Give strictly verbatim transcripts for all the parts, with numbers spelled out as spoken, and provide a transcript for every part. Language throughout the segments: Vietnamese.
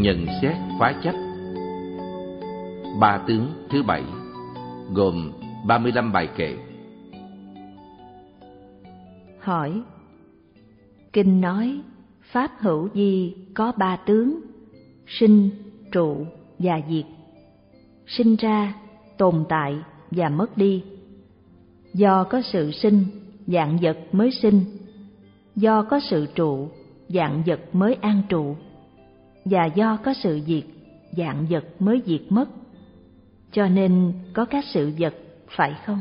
Nhận xét phá chấp. Ba tướng thứ bảy, gồm ba mươi lăm bài kệ. Hỏi: Kinh nói pháp hữu vi có ba tướng: sinh, trụ và diệt. Sinh ra, tồn tại và mất đi. Do có sự sinh, vạn vật mới sinh. Do có sự trụ, vạn vật mới an trụ. Và do có sự diệt, vạn vật mới diệt mất. Cho nên có các sự vật, phải không?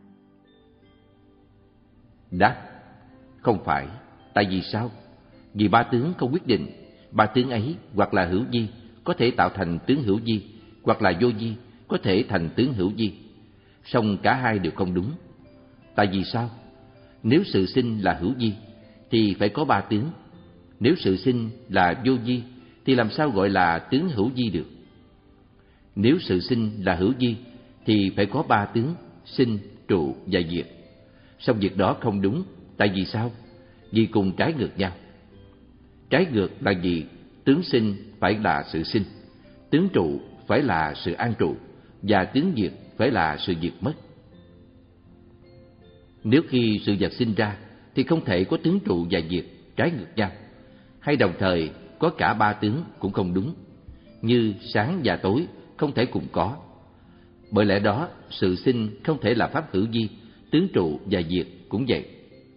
Đáp: Không phải. Tại vì sao? Vì ba tướng không quyết định. Ba tướng ấy hoặc là hữu vi, có thể tạo thành tướng hữu vi, hoặc là vô vi, có thể thành tướng hữu vi. Song cả hai đều không đúng. Tại vì sao? Nếu sự sinh là hữu vi thì phải có ba tướng. Nếu sự sinh là vô vi thì làm sao gọi là tướng hữu vi được? Nếu sự sinh là hữu vi thì phải có ba tướng: sinh, trụ và diệt. Song việc đó không đúng. Tại vì sao? Vì cùng trái ngược nhau. Trái ngược là gì? Tướng sinh phải là sự sinh, tướng trụ phải là sự an trụ, và tướng diệt phải là sự diệt mất. Nếu khi sự vật sinh ra thì không thể có tướng trụ và diệt trái ngược nhau, hay đồng thời có cả ba tướng cũng không đúng, như sáng và tối không thể cùng có. Bởi lẽ đó, sự sinh không thể là pháp hữu vi, tướng trụ và diệt cũng vậy.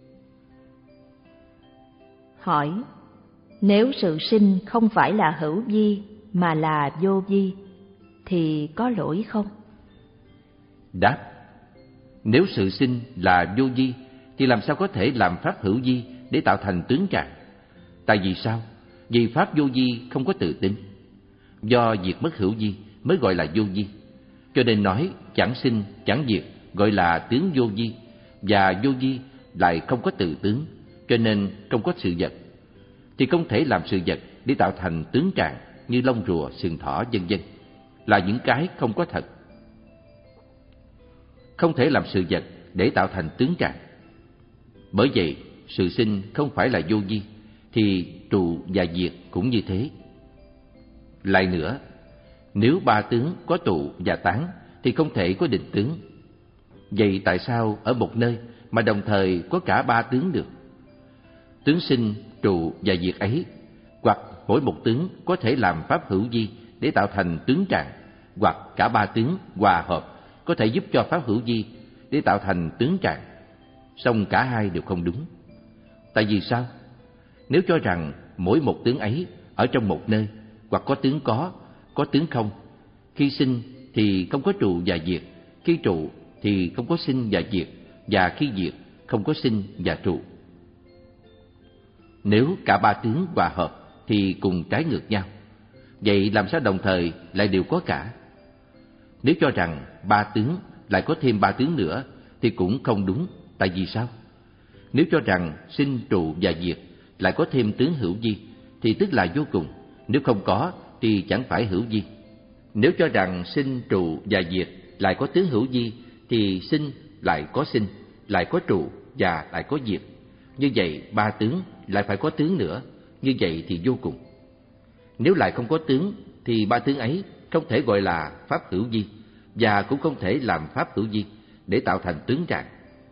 Hỏi: Nếu sự sinh không phải là hữu vi mà là vô vi thì có lỗi không? Đáp: Nếu sự sinh là vô vi thì làm sao có thể làm pháp hữu vi để tạo thành tướng trạng? Tại vì sao? Vì pháp vô vi không có tự tính. Do diệt mất hữu vi mới gọi là vô vi. Cho nên nói chẳng sinh chẳng diệt gọi là tướng vô vi, và vô vi lại không có tự tướng, cho nên không có sự vật. Thì không thể làm sự vật để tạo thành tướng trạng như lông rùa, sừng thỏ, vân vân, là những cái không có thật. Không thể làm sự vật để tạo thành tướng trạng. Bởi vậy, sự sinh không phải là vô vi, thì trụ và diệt cũng như thế. Lại nữa, nếu ba tướng có tụ và tán thì không thể có định tướng. Vậy tại sao ở một nơi mà đồng thời có cả ba tướng được? Tướng sinh, trụ và diệt ấy, hoặc mỗi một tướng có thể làm pháp hữu vi để tạo thành tướng trạng, hoặc cả ba tướng hòa hợp có thể giúp cho pháp hữu vi để tạo thành tướng trạng. Song cả hai đều không đúng. Tại vì sao? Nếu cho rằng mỗi một tướng ấy ở trong một nơi, hoặc có tướng có, có tướng không, khi sinh thì không có trụ và diệt, khi trụ thì không có sinh và diệt, và khi diệt không có sinh và trụ. Nếu cả ba tướng hòa hợp thì cùng trái ngược nhau. Vậy làm sao đồng thời lại đều có cả? Nếu cho rằng ba tướng lại có thêm ba tướng nữa thì cũng không đúng. Tại vì sao? Nếu cho rằng sinh, trụ và diệt lại có thêm tướng hữu vi thì tức là vô cùng. Nếu không có thì chẳng phải hữu vi. Nếu cho rằng sinh, trụ và diệt lại có tướng hữu vi thì sinh lại có sinh, lại có trụ và lại có diệt. Như vậy ba tướng lại phải có tướng nữa. Như vậy thì vô cùng. Nếu lại không có tướng thì ba tướng ấy không thể gọi là pháp hữu vi, và cũng không thể làm pháp hữu vi để tạo thành tướng trạng.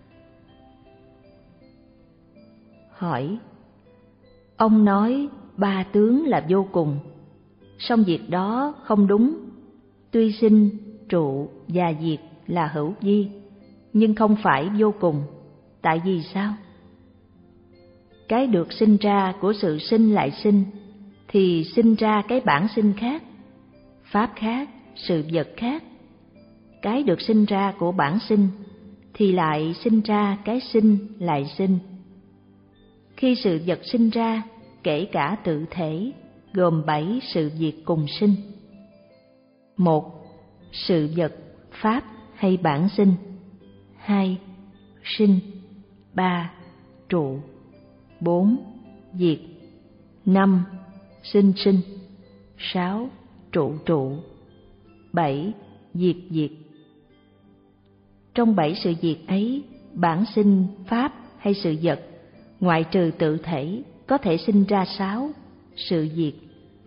Hỏi: Ông nói ba tướng là vô cùng, song việc đó không đúng. Tuy sinh, trụ và diệt là hữu vi, nhưng không phải vô cùng. Tại vì sao? Cái được sinh ra của sự sinh lại sinh, thì sinh ra cái bản sinh khác, pháp khác, sự vật khác. Cái được sinh ra của bản sinh, thì lại sinh ra cái sinh lại sinh. Khi sự vật sinh ra, kể cả tự thể, gồm bảy sự việc cùng sinh. Một, sự vật, pháp hay bản sinh. Hai, sinh. Ba, trụ. Bốn, diệt. Năm, sinh sinh. Sáu, trụ trụ. Bảy, diệt diệt. Trong bảy sự việc ấy, bản sinh, pháp hay sự vật, ngoại trừ tự thể, có thể sinh ra sáu sự việc.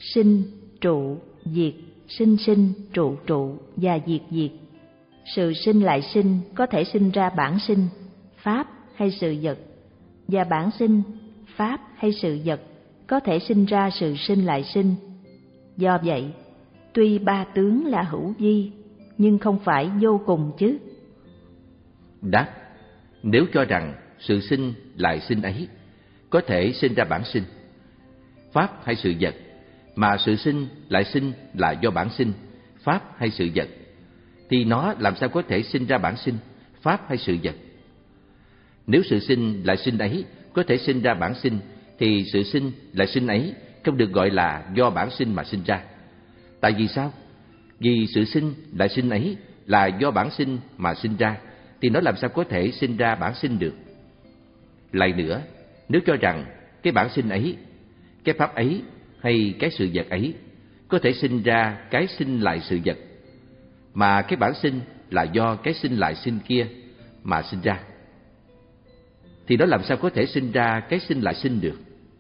sinh, trụ, diệt, sinh sinh, trụ trụ và diệt diệt. Sự sinh lại sinh có thể sinh ra bản sinh, pháp hay sự vật, và bản sinh, pháp hay sự vật có thể sinh ra sự sinh lại sinh. Do vậy, tuy ba tướng là hữu vi, nhưng không phải vô cùng chứ. Đáp: nếu cho rằng sự sinh lại sinh ấy có thể sinh ra bản sinh, pháp hay sự vật, mà sự sinh lại sinh là do bản sinh, pháp hay sự vật, thì nó làm sao có thể sinh ra bản sinh, pháp hay sự vật? Nếu sự sinh lại sinh ấy có thể sinh ra bản sinh, thì sự sinh lại sinh ấy không được gọi là do bản sinh mà sinh ra. Tại vì sao? Vì sự sinh lại sinh ấy là do bản sinh mà sinh ra, thì nó làm sao có thể sinh ra bản sinh được? Lại nữa, nếu cho rằng cái bản sinh ấy, cái pháp ấy hay cái sự vật ấy có thể sinh ra cái sinh lại sự vật, mà cái bản sinh là do cái sinh lại sinh kia mà sinh ra, thì nó làm sao có thể sinh ra cái sinh lại sinh được?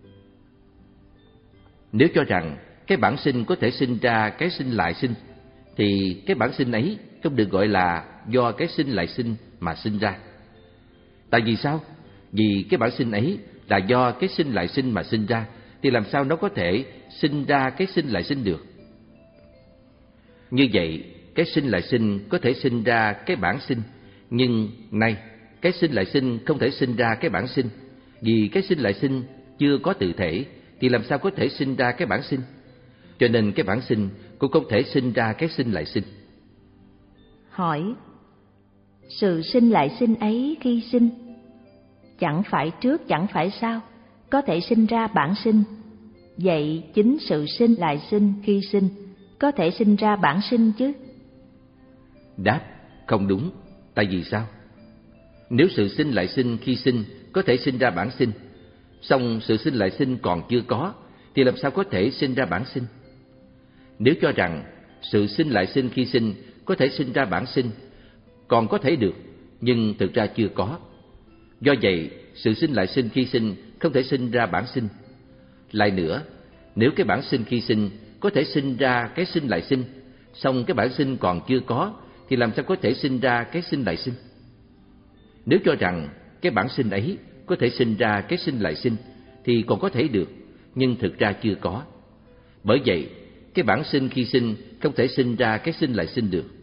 Nếu cho rằng cái bản sinh có thể sinh ra cái sinh lại sinh, thì cái bản sinh ấy không được gọi là do cái sinh lại sinh mà sinh ra. Tại vì sao? Vì cái bản sinh ấy là do cái sinh lại sinh mà sinh ra, thì làm sao nó có thể sinh ra cái sinh lại sinh được? Như vậy, cái sinh lại sinh có thể sinh ra cái bản sinh, nhưng nay cái sinh lại sinh không thể sinh ra cái bản sinh. Vì cái sinh lại sinh chưa có tự thể, thì làm sao có thể sinh ra cái bản sinh? Cho nên cái bản sinh cũng không thể sinh ra cái sinh lại sinh. Hỏi: sự sinh lại sinh ấy khi sinh, chẳng phải trước chẳng phải sau, có thể sinh ra bản sinh. Vậy chính sự sinh lại sinh khi sinh có thể sinh ra bản sinh chứ? Đáp: không đúng. Tại vì sao? Nếu sự sinh lại sinh khi sinh có thể sinh ra bản sinh, song sự sinh lại sinh còn chưa có, thì làm sao có thể sinh ra bản sinh? Nếu cho rằng sự sinh lại sinh khi sinh có thể sinh ra bản sinh, còn có thể được, nhưng thực ra chưa có. Do vậy, sự sinh lại sinh khi sinh không thể sinh ra bản sinh. Lại nữa, nếu cái bản sinh khi sinh có thể sinh ra cái sinh lại sinh, song cái bản sinh còn chưa có, thì làm sao có thể sinh ra cái sinh lại sinh? Nếu cho rằng cái bản sinh ấy có thể sinh ra cái sinh lại sinh, thì còn có thể được, nhưng thực ra chưa có. Bởi vậy, cái bản sinh khi sinh không thể sinh ra cái sinh lại sinh được.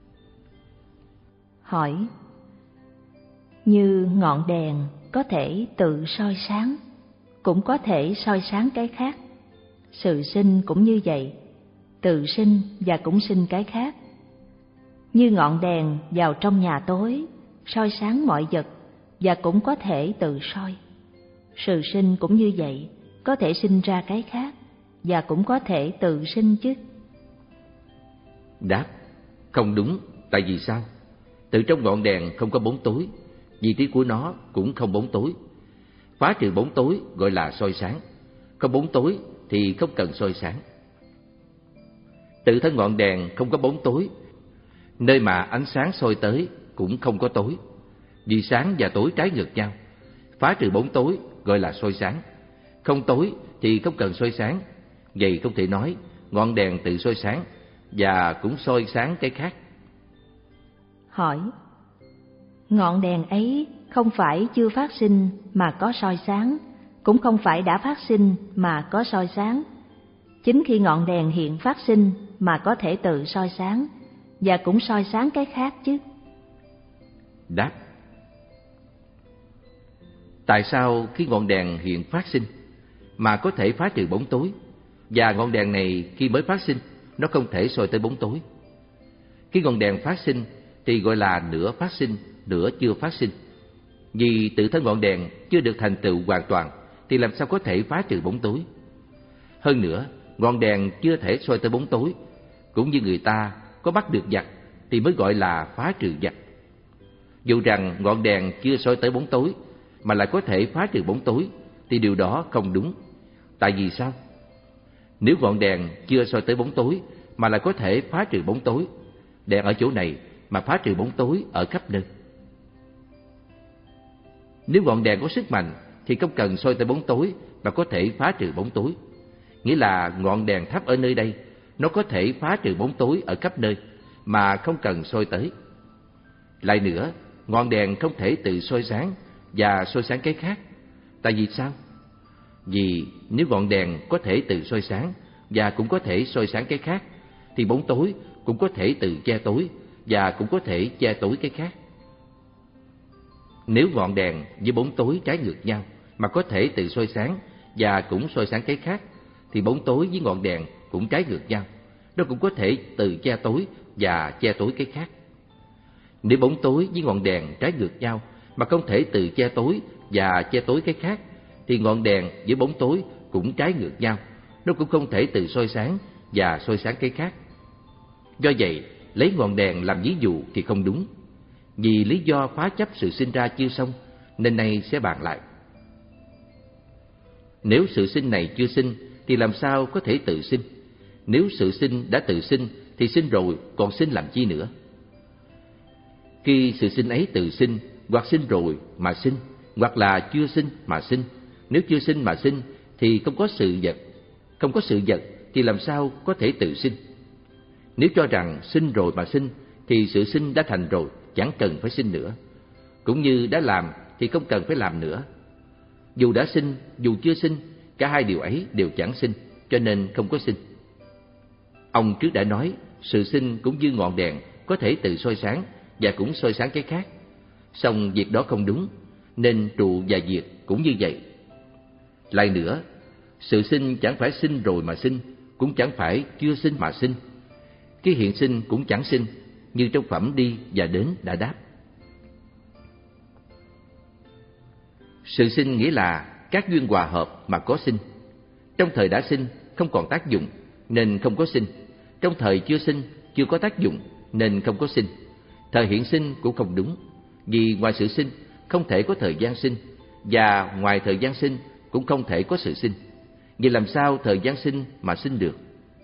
Hỏi: như ngọn đèn có thể tự soi sáng, cũng có thể soi sáng cái khác. Sự sinh cũng như vậy, tự sinh và cũng sinh cái khác. Như ngọn đèn vào trong nhà tối, soi sáng mọi vật và cũng có thể tự soi. Sự sinh cũng như vậy, có thể sinh ra cái khác và cũng có thể tự sinh chứ? Đáp: không đúng. Tại vì sao? Từ trong ngọn đèn không có bóng tối, vị trí của nó cũng không bóng tối. Phá trừ bóng tối gọi là soi sáng, không bóng tối thì không cần soi sáng. Tự thân ngọn đèn không có bóng tối, nơi mà ánh sáng soi tới cũng không có tối, vì sáng và tối trái ngược nhau. Phá trừ bóng tối gọi là soi sáng, không tối thì không cần soi sáng. Vậy không thể nói ngọn đèn tự soi sáng và cũng soi sáng cái khác. Hỏi: ngọn đèn ấy không phải chưa phát sinh mà có soi sáng, cũng không phải đã phát sinh mà có soi sáng. Chính khi ngọn đèn hiện phát sinh mà có thể tự soi sáng và cũng soi sáng cái khác chứ? Đáp: tại sao khi ngọn đèn hiện phát sinh mà có thể phá trừ bóng tối, và ngọn đèn này khi mới phát sinh nó không thể soi tới bóng tối? Khi ngọn đèn phát sinh thì gọi là nửa phát sinh, nửa chưa phát sinh. Vì tự thân ngọn đèn chưa được thành tựu hoàn toàn, thì làm sao có thể phá trừ bóng tối? Hơn nữa, ngọn đèn chưa thể soi tới bóng tối, cũng như người ta có bắt được giặc thì mới gọi là phá trừ giặc. Dù rằng ngọn đèn chưa soi tới bóng tối mà lại có thể phá trừ bóng tối, thì điều đó không đúng. Tại vì sao? Nếu ngọn đèn chưa soi tới bóng tối mà lại có thể phá trừ bóng tối, đèn ở chỗ này mà phá trừ bóng tối ở khắp nơi. Nếu ngọn đèn có sức mạnh thì không cần soi tới bóng tối mà có thể phá trừ bóng tối. nghĩa là ngọn đèn thắp ở nơi đây, nó có thể phá trừ bóng tối ở khắp nơi mà không cần soi tới. Lại nữa, ngọn đèn không thể tự soi sáng và soi sáng cái khác. Tại vì sao? Vì nếu ngọn đèn có thể tự soi sáng và cũng có thể soi sáng cái khác, thì bóng tối cũng có thể tự che tối và cũng có thể che tối cái khác. Nếu ngọn đèn với bóng tối trái ngược nhau mà có thể tự soi sáng và cũng soi sáng cái khác, thì bóng tối với ngọn đèn cũng trái ngược nhau, nó cũng có thể tự che tối và che tối cái khác. Nếu bóng tối với ngọn đèn trái ngược nhau mà không thể tự che tối và che tối cái khác, thì ngọn đèn với bóng tối cũng trái ngược nhau, nó cũng không thể tự soi sáng và soi sáng cái khác. Do vậy, lấy ngọn đèn làm ví dụ thì không đúng. Vì lý do phá chấp sự sinh ra chưa xong, nên nay sẽ bàn lại. Nếu sự sinh này chưa sinh, thì làm sao có thể tự sinh? Nếu sự sinh đã tự sinh, thì sinh rồi còn sinh làm chi nữa? Khi sự sinh ấy tự sinh, hoặc sinh rồi mà sinh, hoặc là chưa sinh mà sinh. Nếu chưa sinh mà sinh, thì không có sự vật. Không có sự vật, thì làm sao có thể tự sinh? Nếu cho rằng sinh rồi mà sinh, thì sự sinh đã thành rồi, chẳng cần phải sinh nữa. Cũng như đã làm thì không cần phải làm nữa. Dù đã sinh, dù chưa sinh, cả hai điều ấy đều chẳng sinh, cho nên không có sinh. Ông trước đã nói, sự sinh cũng như ngọn đèn, có thể tự soi sáng và cũng soi sáng cái khác. Song việc đó không đúng, nên trụ và diệt cũng như vậy. Lại nữa, sự sinh chẳng phải sinh rồi mà sinh, cũng chẳng phải chưa sinh mà sinh. Cái hiện sinh cũng chẳng sinh, như trong phẩm đi và đến đã đáp. Sự sinh nghĩa là các duyên hòa hợp mà có sinh. Trong thời đã sinh không còn tác dụng nên không có sinh. Trong thời chưa sinh chưa có tác dụng nên không có sinh. Thời hiện sinh cũng không đúng, vì ngoài sự sinh không thể có thời gian sinh, và ngoài thời gian sinh cũng không thể có sự sinh. Vậy làm sao thời gian sinh mà sinh được?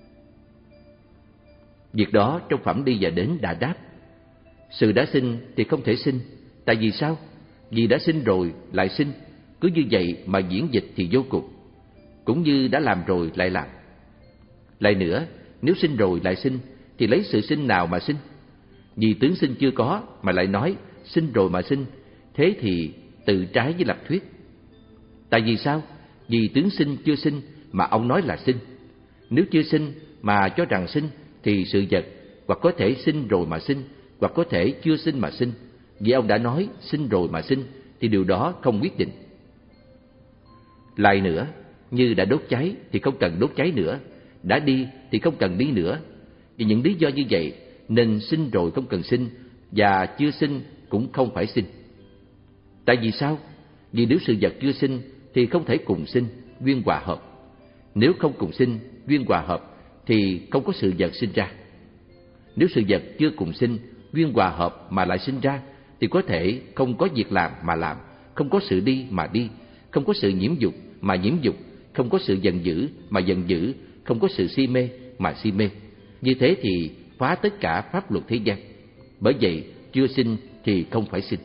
Việc đó trong phẩm đi và đến đã đáp. Sự đã sinh thì không thể sinh. Tại vì sao? Vì đã sinh rồi lại sinh, cứ như vậy mà diễn dịch thì vô cùng. Cũng như đã làm rồi lại làm. Lại nữa, nếu sinh rồi lại sinh, thì lấy sự sinh nào mà sinh? Vì tướng sinh chưa có mà lại nói sinh rồi mà sinh, thế thì tự trái với lập thuyết. Tại vì sao? Vì tướng sinh chưa sinh mà ông nói là sinh. Nếu chưa sinh mà cho rằng sinh, thì sự vật hoặc có thể sinh rồi mà sinh, hoặc có thể chưa sinh mà sinh. Vì ông đã nói sinh rồi mà sinh, thì điều đó không quyết định. Lại nữa, như đã đốt cháy thì không cần đốt cháy nữa, đã đi thì không cần đi nữa. Vì những lý do như vậy nên sinh rồi không cần sinh, và chưa sinh cũng không phải sinh. Tại vì sao? Vì nếu sự vật chưa sinh thì không thể cùng sinh, duyên hòa hợp. Nếu không cùng sinh, duyên hòa hợp, thì không có sự vật sinh ra. Nếu sự vật chưa cùng sinh, duyên hòa hợp mà lại sinh ra, thì có thể không có việc làm mà làm, không có sự đi mà đi, không có sự nhiễm dục mà nhiễm dục, không có sự giận dữ mà giận dữ, không có sự si mê mà si mê. Như thế thì phá tất cả pháp luật thế gian. Bởi vậy, chưa sinh thì không phải sinh.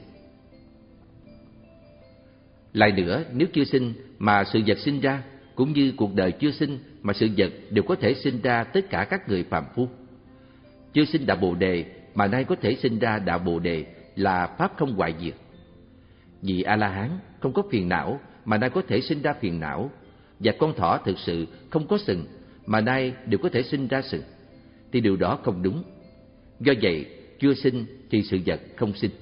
Lại nữa, nếu chưa sinh mà sự vật sinh ra, cũng như cuộc đời chưa sinh mà sự vật đều có thể sinh ra tất cả các người phàm phu. Chưa sinh đạo Bồ Đề mà nay có thể sinh ra đạo Bồ Đề là pháp không hoại diệt. Vì A-la-hán không có phiền não mà nay có thể sinh ra phiền não, và con thỏ thực sự không có sừng mà nay đều có thể sinh ra sừng, thì điều đó không đúng. Do vậy, chưa sinh thì sự vật không sinh.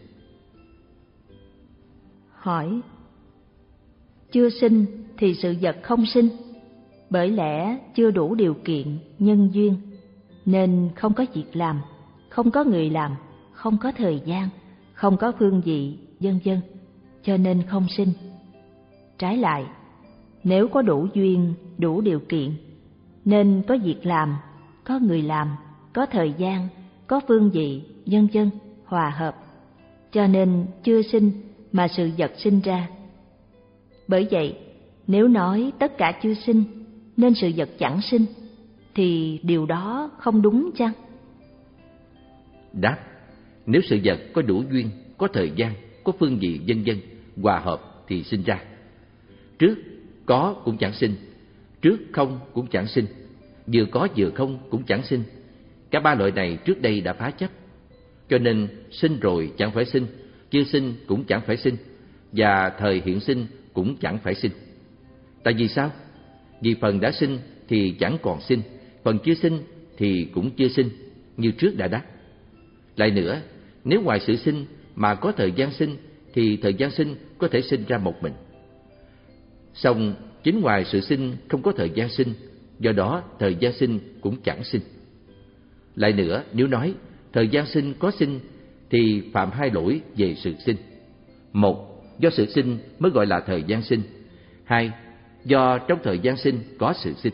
Hỏi: chưa sinh thì sự vật không sinh, bởi lẽ chưa đủ điều kiện, nhân duyên, nên không có việc làm, không có người làm, không có thời gian, không có phương vị, vân vân, cho nên không sinh. Trái lại, nếu có đủ duyên, đủ điều kiện, nên có việc làm, có người làm, có thời gian, có phương vị, vân vân, hòa hợp, cho nên chưa sinh mà sự vật sinh ra. Bởi vậy, nếu nói tất cả chưa sinh nên sự vật chẳng sinh, thì điều đó không đúng chăng? Đáp: nếu sự vật có đủ duyên, có thời gian, có phương vị vân vân, hòa hợp thì sinh ra. Trước có cũng chẳng sinh, trước không cũng chẳng sinh, vừa có vừa không cũng chẳng sinh. Cả ba loại này trước đây đã phá chấp, cho nên sinh rồi chẳng phải sinh, chưa sinh cũng chẳng phải sinh, và thời hiện sinh cũng chẳng phải sinh. Tại vì sao? Vì phần đã sinh thì chẳng còn sinh, phần chưa sinh thì cũng chưa sinh, như trước đã đắc. Lại nữa, nếu ngoài sự sinh mà có thời gian sinh thì thời gian sinh có thể sinh ra một mình. Song chính ngoài sự sinh không có thời gian sinh, do đó thời gian sinh cũng chẳng sinh. Lại nữa, nếu nói thời gian sinh có sinh thì phạm hai lỗi về sự sinh. Một, do sự sinh mới gọi là thời gian sinh. Hai, do trong thời gian sinh có sự sinh.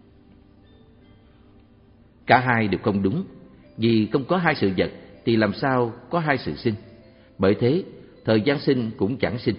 Cả hai đều không đúng, vì không có hai sự vật thì làm sao có hai sự sinh. Bởi thế, thời gian sinh cũng chẳng sinh.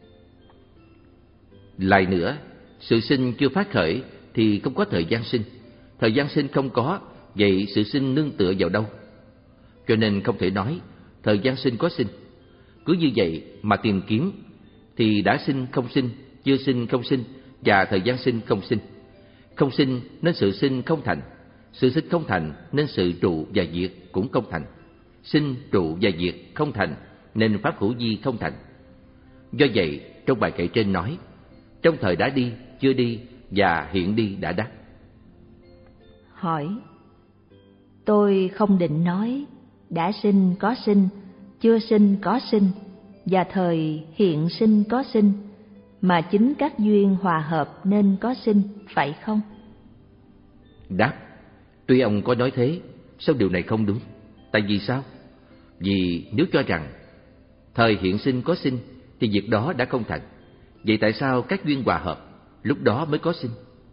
Lại nữa, sự sinh chưa phát khởi thì không có thời gian sinh. Thời gian sinh không có, vậy sự sinh nương tựa vào đâu? Cho nên không thể nói thời gian sinh có sinh. Cứ như vậy mà tìm kiếm thì đã sinh không sinh, chưa sinh không sinh, và thời gian sinh không sinh. Không sinh nên sự sinh không thành, sự sinh không thành nên sự trụ và diệt cũng không thành. Sinh, trụ và diệt không thành nên pháp hữu vi không thành. Do vậy, trong bài kệ trên nói, trong thời đã đi, chưa đi và hiện đi đã đắc. Hỏi: tôi không định nói đã sinh có sinh, chưa sinh có sinh và thời hiện sinh có sinh, mà chính các duyên hòa hợp nên có sinh, phải không? Đáp: tuy ông có nói thế, song điều này không đúng. Tại vì sao? Vì nếu cho rằng thời hiện sinh có sinh thì việc đó đã không thành. Vậy tại sao các duyên hòa hợp lúc đó mới có sinh?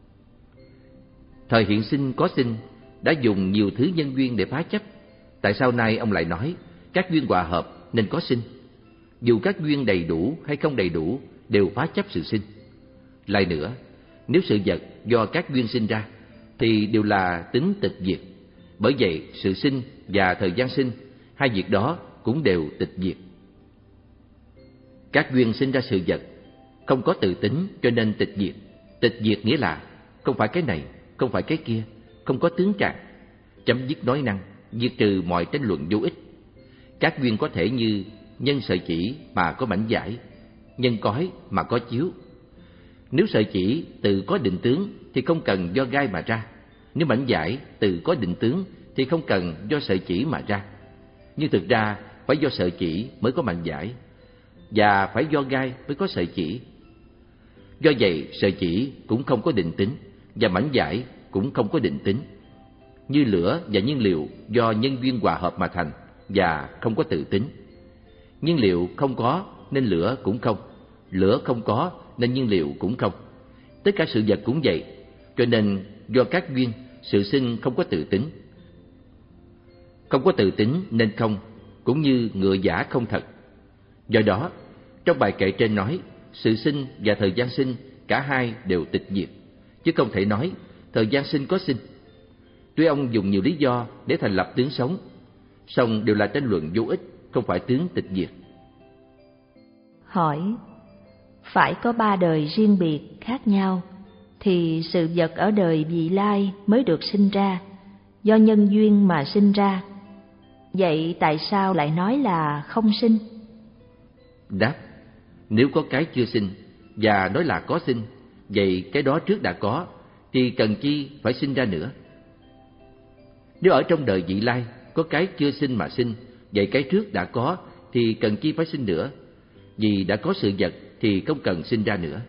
Thời hiện sinh có sinh đã dùng nhiều thứ nhân duyên để phá chấp. Tại sao nay ông lại nói các duyên hòa hợp nên có sinh? Dù các duyên đầy đủ hay không đầy đủ đều phá chấp sự sinh. Lại nữa, nếu sự vật do các duyên sinh ra thì đều là tính tịch diệt. Bởi vậy sự sinh và thời gian sinh, hai việc đó cũng đều tịch diệt. Các duyên sinh ra sự vật không có tự tính cho nên tịch diệt. Tịch diệt nghĩa là không phải cái này, không phải cái kia, không có tướng trạng. Chấm dứt nói năng, diệt trừ mọi tranh luận vô ích. Các duyên có thể như nhân sợi chỉ mà có mảnh vải, nhân cói mà có chiếu. Nếu sợi chỉ tự có định tướng thì không cần do gai mà ra. Nếu mảnh vải tự có định tướng thì không cần do sợi chỉ mà ra. Nhưng thực ra phải do sợi chỉ mới có mảnh vải, và phải do gai mới có sợi chỉ. Do vậy sợi chỉ cũng không có định tính, và mảnh vải cũng không có định tính. Như lửa và nhiên liệu do nhân duyên hòa hợp mà thành, và không có tự tính. Nhiên liệu không có nên lửa cũng không, lửa không có nên nhiên liệu cũng không. Tất cả sự vật cũng vậy, cho nên do các duyên, sự sinh không có tự tính. Không có tự tính nên không, cũng như ngựa giả không thật. Do đó, trong bài kệ trên nói, sự sinh và thời gian sinh cả hai đều tịch diệt, chứ không thể nói thời gian sinh có sinh. Tuy ông dùng nhiều lý do để thành lập tướng sống, song đều là tranh luận vô ích, không phải tướng tịch diệt. Hỏi: phải có ba đời riêng biệt khác nhau thì sự vật ở đời vị lai mới được sinh ra, do nhân duyên mà sinh ra. Vậy tại sao lại nói là không sinh? Đáp: nếu có cái chưa sinh và nói là có sinh, vậy cái đó trước đã có thì cần chi phải sinh ra nữa? Nếu ở trong đời vị lai có cái chưa sinh mà sinh, vậy cái trước đã có thì cần chi phải sinh nữa? Vì đã có sự vật thì không cần sinh ra nữa.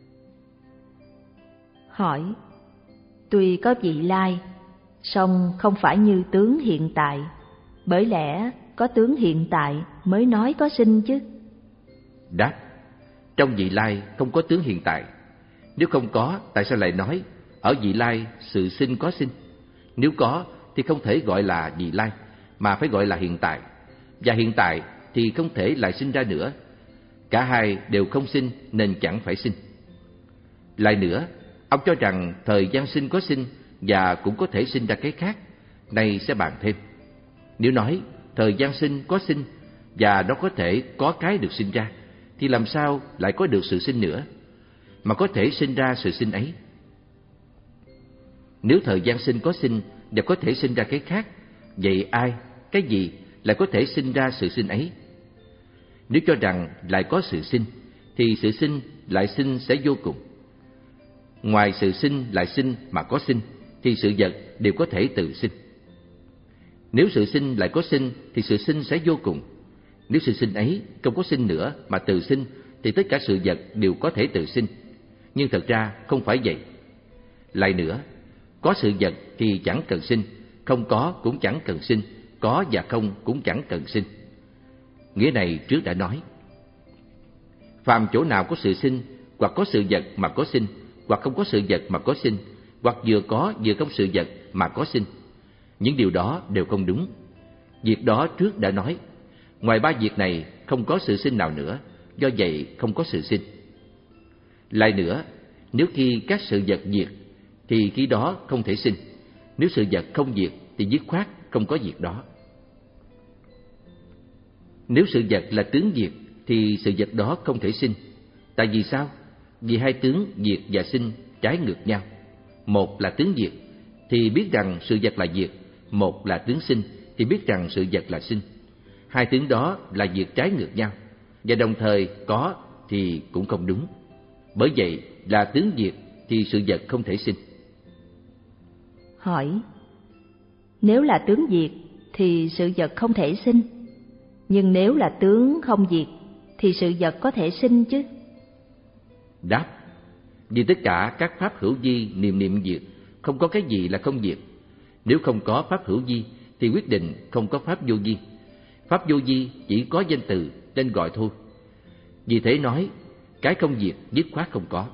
Hỏi: tuy có vị lai, song không phải như tướng hiện tại, bởi lẽ có tướng hiện tại mới nói có sinh chứ? Đáp: trong vị lai không có tướng hiện tại. Nếu không có, tại sao lại nói ở vị lai sự sinh có sinh? Nếu có thì không thể gọi là vị lai, mà phải gọi là hiện tại. Và hiện tại thì không thể lại sinh ra nữa. Cả hai đều không sinh nên chẳng phải sinh. Lại nữa, ông cho rằng thời gian sinh có sinh và cũng có thể sinh ra cái khác. Nay sẽ bàn thêm. Nếu nói thời gian sinh có sinh và nó có thể có cái được sinh ra, thì làm sao lại có được sự sinh nữa, mà có thể sinh ra sự sinh ấy? Nếu thời gian sinh có sinh đều có thể sinh ra cái khác, vậy ai, cái gì lại có thể sinh ra sự sinh ấy? Nếu cho rằng lại có sự sinh, thì sự sinh lại sinh sẽ vô cùng. Ngoài sự sinh lại sinh mà có sinh, thì sự vật đều có thể tự sinh. Nếu sự sinh lại có sinh, thì sự sinh sẽ vô cùng. Nếu sự sinh ấy không có sinh nữa mà tự sinh, thì tất cả sự vật đều có thể tự sinh. Nhưng thật ra không phải vậy. Lại nữa, có sự vật thì chẳng cần sinh, không có cũng chẳng cần sinh, có và không cũng chẳng cần sinh. Nghĩa này trước đã nói. Phàm chỗ nào có sự sinh, hoặc có sự vật mà có sinh, hoặc không có sự vật mà có sinh, hoặc vừa có vừa không sự vật mà có sinh, những điều đó đều không đúng. Việc đó trước đã nói. Ngoài ba việc này không có sự sinh nào nữa, do vậy không có sự sinh. Lại nữa, nếu khi các sự vật diệt, thì khi đó không thể sinh. Nếu sự vật không diệt, thì dứt khoát không có việc đó. Nếu sự vật là tướng diệt, thì sự vật đó không thể sinh. Tại vì sao? Vì hai tướng diệt và sinh trái ngược nhau. Một là tướng diệt thì biết rằng sự vật là diệt, một là tướng sinh thì biết rằng sự vật là sinh. Hai tướng đó là việc trái ngược nhau, và đồng thời có thì cũng không đúng. Bởi vậy là tướng diệt thì sự vật không thể sinh. Hỏi: nếu là tướng diệt thì sự vật không thể sinh, nhưng nếu là tướng không diệt thì sự vật có thể sinh chứ? Đáp: vì tất cả các pháp hữu vi niệm niệm diệt, không có cái gì là không diệt. Nếu không có pháp hữu vi thì quyết định không có pháp vô vi. Pháp vô vi chỉ có danh từ tên gọi thôi. Vì thế nói cái không diệt dứt khoát không có.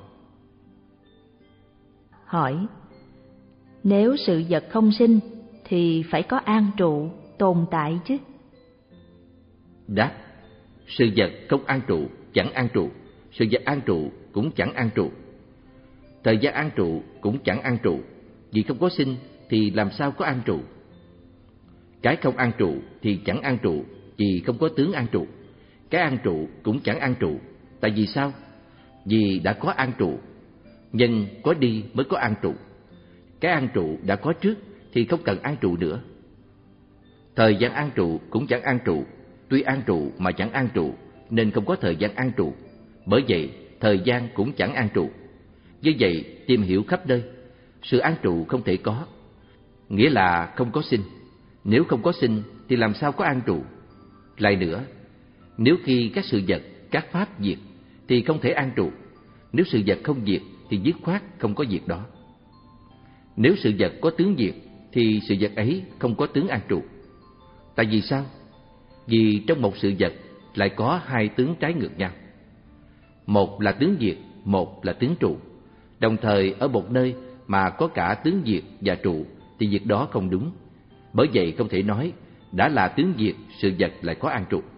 Hỏi: nếu sự vật không sinh thì phải có an trụ, tồn tại chứ? Đáp: sự vật không an trụ chẳng an trụ, sự vật an trụ cũng chẳng an trụ. Thời gian an trụ cũng chẳng an trụ, vì không có sinh thì làm sao có an trụ. Cái không an trụ thì chẳng an trụ, vì không có tướng an trụ. Cái an trụ cũng chẳng an trụ, tại vì sao? Vì đã có an trụ, nhân có đi mới có an trụ. Cái an trụ đã có trước thì không cần an trụ nữa. Thời gian an trụ cũng chẳng an trụ, tuy an trụ mà chẳng an trụ, nên không có thời gian an trụ. Bởi vậy thời gian cũng chẳng an trụ. Như vậy tìm hiểu khắp nơi, sự an trụ không thể có, nghĩa là không có sinh. Nếu không có sinh thì làm sao có an trụ? Lại nữa, nếu khi các sự vật, các pháp diệt thì không thể an trụ. Nếu sự vật không diệt thì dứt khoát không có việc đó. Nếu sự vật có tướng diệt thì sự vật ấy không có tướng an trụ. Tại vì sao? Vì trong một sự vật lại có hai tướng trái ngược nhau. Một là tướng diệt, một là tướng trụ. Đồng thời ở một nơi mà có cả tướng diệt và trụ thì việc đó không đúng. Bởi vậy không thể nói đã là tướng diệt, sự vật lại có an trụ.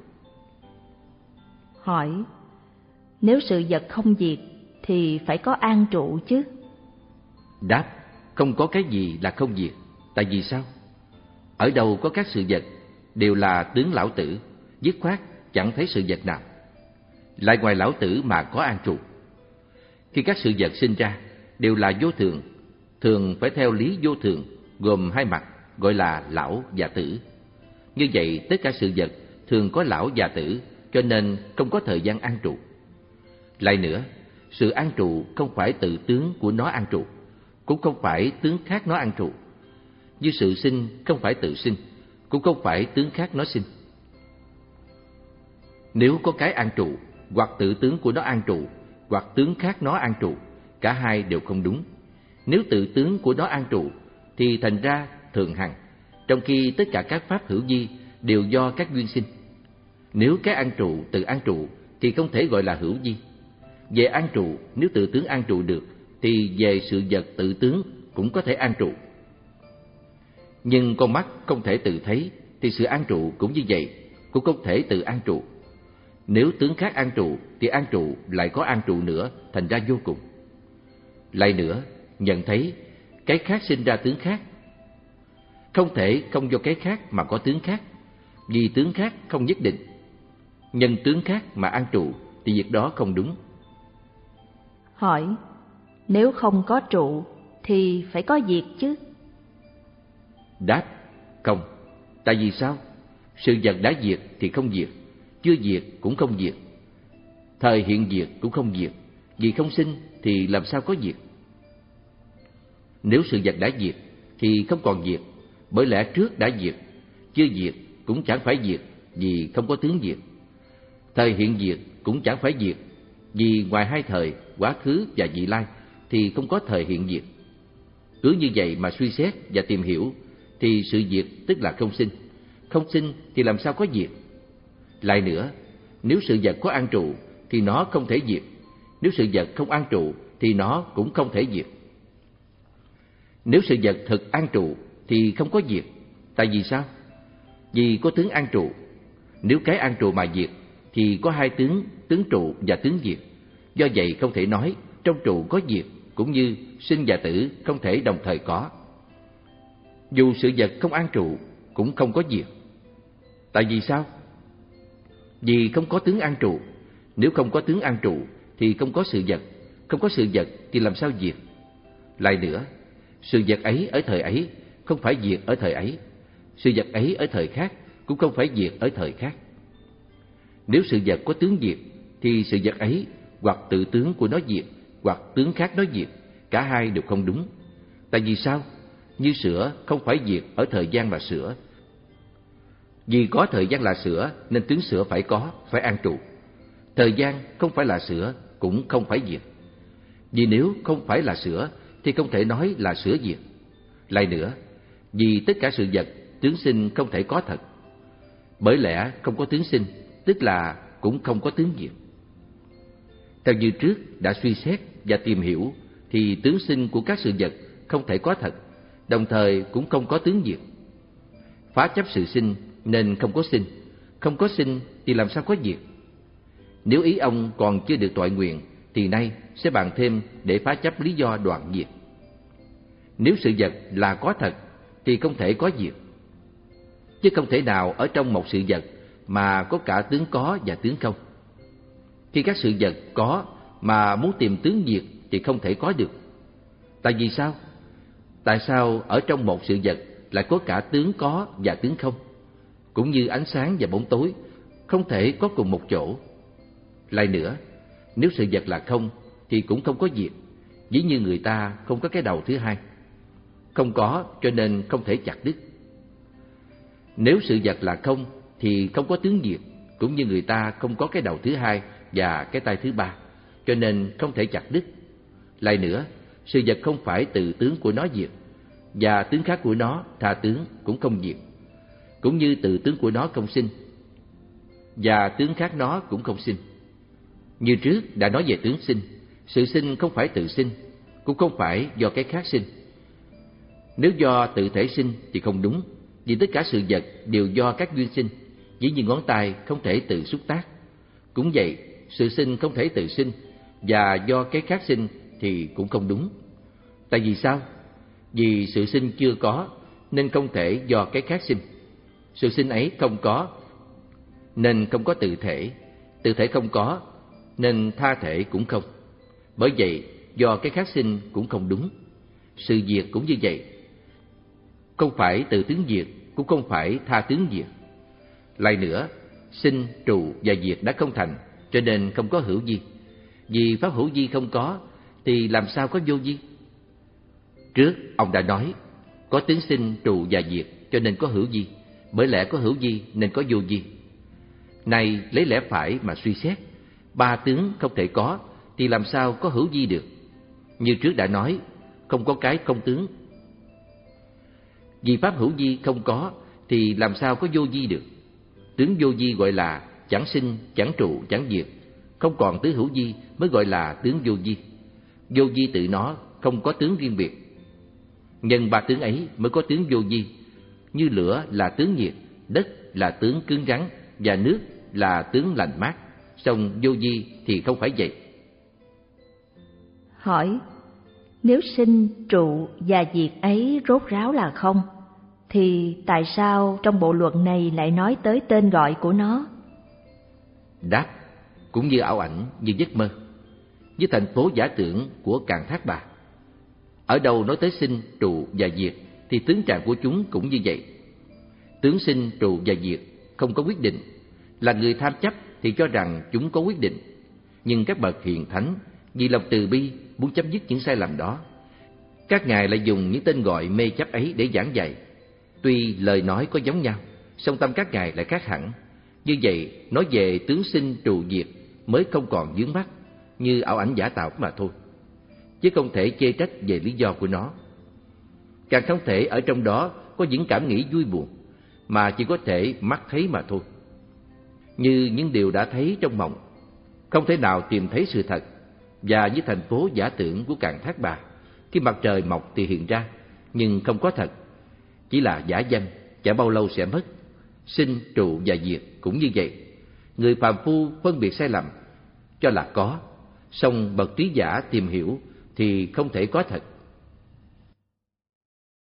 Hỏi: nếu sự vật không diệt thì phải có an trụ chứ? Đáp: không có cái gì là không diệt. Tại vì sao? Ở đâu có các sự vật đều là tướng lão tử, dứt khoát chẳng thấy sự vật nào. Lại ngoài lão tử mà có an trụ. Khi các sự vật sinh ra đều là vô thường, thường phải theo lý vô thường, gồm hai mặt, gọi là lão và tử. Như vậy tất cả sự vật thường có lão và tử, cho nên không có thời gian an trụ. Lại nữa, sự an trụ không phải tự tướng của nó an trụ, cũng không phải tướng khác nó an trụ. Như sự sinh không phải tự sinh, cũng không phải tướng khác nó sinh. Nếu có cái an trụ, hoặc tự tướng của nó an trụ, hoặc tướng khác nó an trụ, cả hai đều không đúng. Nếu tự tướng của nó an trụ thì thành ra thường hằng, trong khi tất cả các pháp hữu vi đều do các duyên sinh. Nếu cái an trụ tự an trụ thì không thể gọi là hữu vi. Về an trụ, nếu tự tướng an trụ được thì về sự vật tự tướng cũng có thể an trụ. Nhưng con mắt không thể tự thấy thì sự an trụ cũng như vậy, cũng không thể tự an trụ. Nếu tướng khác an trụ thì an trụ lại có an trụ nữa, thành ra vô cùng. Lại nữa, nhận thấy cái khác sinh ra tướng khác. Không thể không do cái khác mà có tướng khác, vì tướng khác không nhất định. Nhân tướng khác mà an trụ thì việc đó không đúng. Hỏi: nếu không có trụ thì phải có diệt chứ. Đáp: không. Tại vì sao? Sự vật đã diệt thì không diệt, chưa diệt cũng không diệt. Thời hiện diệt cũng không diệt, vì không sinh thì làm sao có diệt? Nếu sự vật đã diệt thì không còn diệt, bởi lẽ trước đã diệt, chưa diệt cũng chẳng phải diệt, vì không có tướng diệt. Thời hiện diệt cũng chẳng phải diệt, vì ngoài hai thời, quá khứ và vị lai, thì không có thời hiện diệt. Cứ như vậy mà suy xét và tìm hiểu, thì sự diệt tức là không sinh. Không sinh thì làm sao có diệt? Lại nữa, nếu sự vật có an trụ thì nó không thể diệt, nếu sự vật không an trụ thì nó cũng không thể diệt. Nếu sự vật thực an trụ thì không có diệt. Tại vì sao? Vì có tướng an trụ. Nếu cái an trụ mà diệt thì có hai tướng, tướng trụ và tướng diệt. Do vậy không thể nói trong trụ có diệt, cũng như sinh và tử không thể đồng thời có. Dù sự vật không an trụ cũng không có diệt. Tại vì sao? Vì không có tướng an trụ. Nếu không có tướng an trụ thì không có sự vật, không có sự vật thì làm sao diệt? Lại nữa, sự vật ấy ở thời ấy không phải diệt ở thời ấy, sự vật ấy ở thời khác cũng không phải diệt ở thời khác. Nếu sự vật có tướng diệt thì sự vật ấy hoặc tự tướng của nó diệt, hoặc tướng khác nó diệt, cả hai đều không đúng. Tại vì sao? Như sữa không phải diệt ở thời gian là sữa. Vì có thời gian là sữa nên tướng sữa phải có, phải an trụ. Thời gian không phải là sữa cũng không phải diệt. Vì nếu không phải là sữa thì không thể nói là sữa diệt. Lại nữa, vì tất cả sự vật tướng sinh không thể có thật. Bởi lẽ không có tướng sinh, tức là cũng không có tướng diệt. Theo như trước đã suy xét và tìm hiểu, thì tướng sinh của các sự vật không thể có thật, đồng thời cũng không có tướng diệt. Phá chấp sự sinh nên không có sinh, không có sinh thì làm sao có diệt? Nếu ý ông còn chưa được toại nguyện, thì nay sẽ bàn thêm để phá chấp lý do đoạn diệt. Nếu sự vật là có thật thì không thể có diệt, chứ không thể nào ở trong một sự vật mà có cả tướng có và tướng không. Khi các sự vật có mà muốn tìm tướng diệt thì không thể có được. Tại vì sao? Tại sao ở trong một sự vật lại có cả tướng có và tướng không? Cũng như ánh sáng và bóng tối không thể có cùng một chỗ. Lại nữa, nếu sự vật là không thì cũng không có diệt, ví như người ta không có cái đầu thứ hai. Không có cho nên không thể chặt đứt. Nếu sự vật là không thì không có tướng diệt, cũng như người ta không có cái đầu thứ hai và cái tay thứ ba, cho nên không thể chặt đứt. Lại nữa, sự vật không phải từ tướng của nó diệt, và tướng khác của nó tha tướng cũng không diệt, cũng như từ tướng của nó không sinh, và tướng khác nó cũng không sinh. Như trước đã nói về tướng sinh, sự sinh không phải tự sinh, cũng không phải do cái khác sinh. Nếu do tự thể sinh thì không đúng, vì tất cả sự vật đều do các duyên sinh, chỉ như ngón tay không thể tự xúc tác. Cũng vậy, sự sinh không thể tự sinh, và do cái khác sinh thì cũng không đúng. Tại vì sao? Vì sự sinh chưa có nên không thể do cái khác sinh. Sự sinh ấy không có nên không có tự thể, tự thể không có nên tha thể cũng không. Bởi vậy, do cái khác sinh cũng không đúng. Sự diệt cũng như vậy, không phải từ tướng diệt, cũng không phải tha tướng diệt. Lại nữa, sinh, trụ và diệt đã không thành, cho nên không có hữu vi. Vì pháp hữu vi không có, thì làm sao có vô vi? Trước, ông đã nói, có tướng sinh, trụ và diệt, cho nên có hữu vi. Bởi lẽ có hữu vi nên có vô vi. Này, lấy lẽ phải mà suy xét, ba tướng không thể có, thì làm sao có hữu vi được? Như trước đã nói, không có cái không tướng. Vì pháp hữu vi không có, thì làm sao có vô vi được? Tướng vô vi gọi là chẳng sinh, chẳng trụ, chẳng diệt. Không còn tứ hữu vi mới gọi là tướng vô vi. Vô vi tự nó không có tướng riêng biệt. Nhân ba tướng ấy mới có tướng vô vi. Như lửa là tướng nhiệt, đất là tướng cứng rắn, và nước là tướng lạnh mát. Song vô vi thì không phải vậy. Hỏi: nếu sinh, trụ và diệt ấy rốt ráo là không, thì tại sao trong bộ luận này lại nói tới tên gọi của nó? Đáp: cũng như ảo ảnh, như giấc mơ, như thành phố giả tưởng của Càn Thác Bà. Ở đâu nói tới sinh, trụ và diệt thì tướng trạng của chúng cũng như vậy. Tướng sinh, trụ và diệt không có quyết định. Là người tham chấp thì cho rằng chúng có quyết định. Nhưng các bậc hiền thánh vì lòng từ bi muốn chấm dứt những sai lầm đó. Các ngài lại dùng những tên gọi mê chấp ấy để giảng dạy. Tuy lời nói có giống nhau, song tâm các ngài lại khác hẳn. Như vậy, nói về tướng sinh trụ diệt mới không còn vướng mắc, như ảo ảnh giả tạo mà thôi, chứ không thể chê trách về lý do của nó. Càng không thể ở trong đó có những cảm nghĩ vui buồn, mà chỉ có thể mắt thấy mà thôi. Như những điều đã thấy trong mộng, không thể nào tìm thấy sự thật, và như thành phố giả tưởng của Càn Thác Bà, khi mặt trời mọc thì hiện ra, nhưng không có thật, chỉ là giả danh, chả bao lâu sẽ mất. Sinh, trụ và diệt cũng như vậy. Người phàm phu phân biệt sai lầm, cho là có, song bậc trí giả tìm hiểu thì không thể có thật.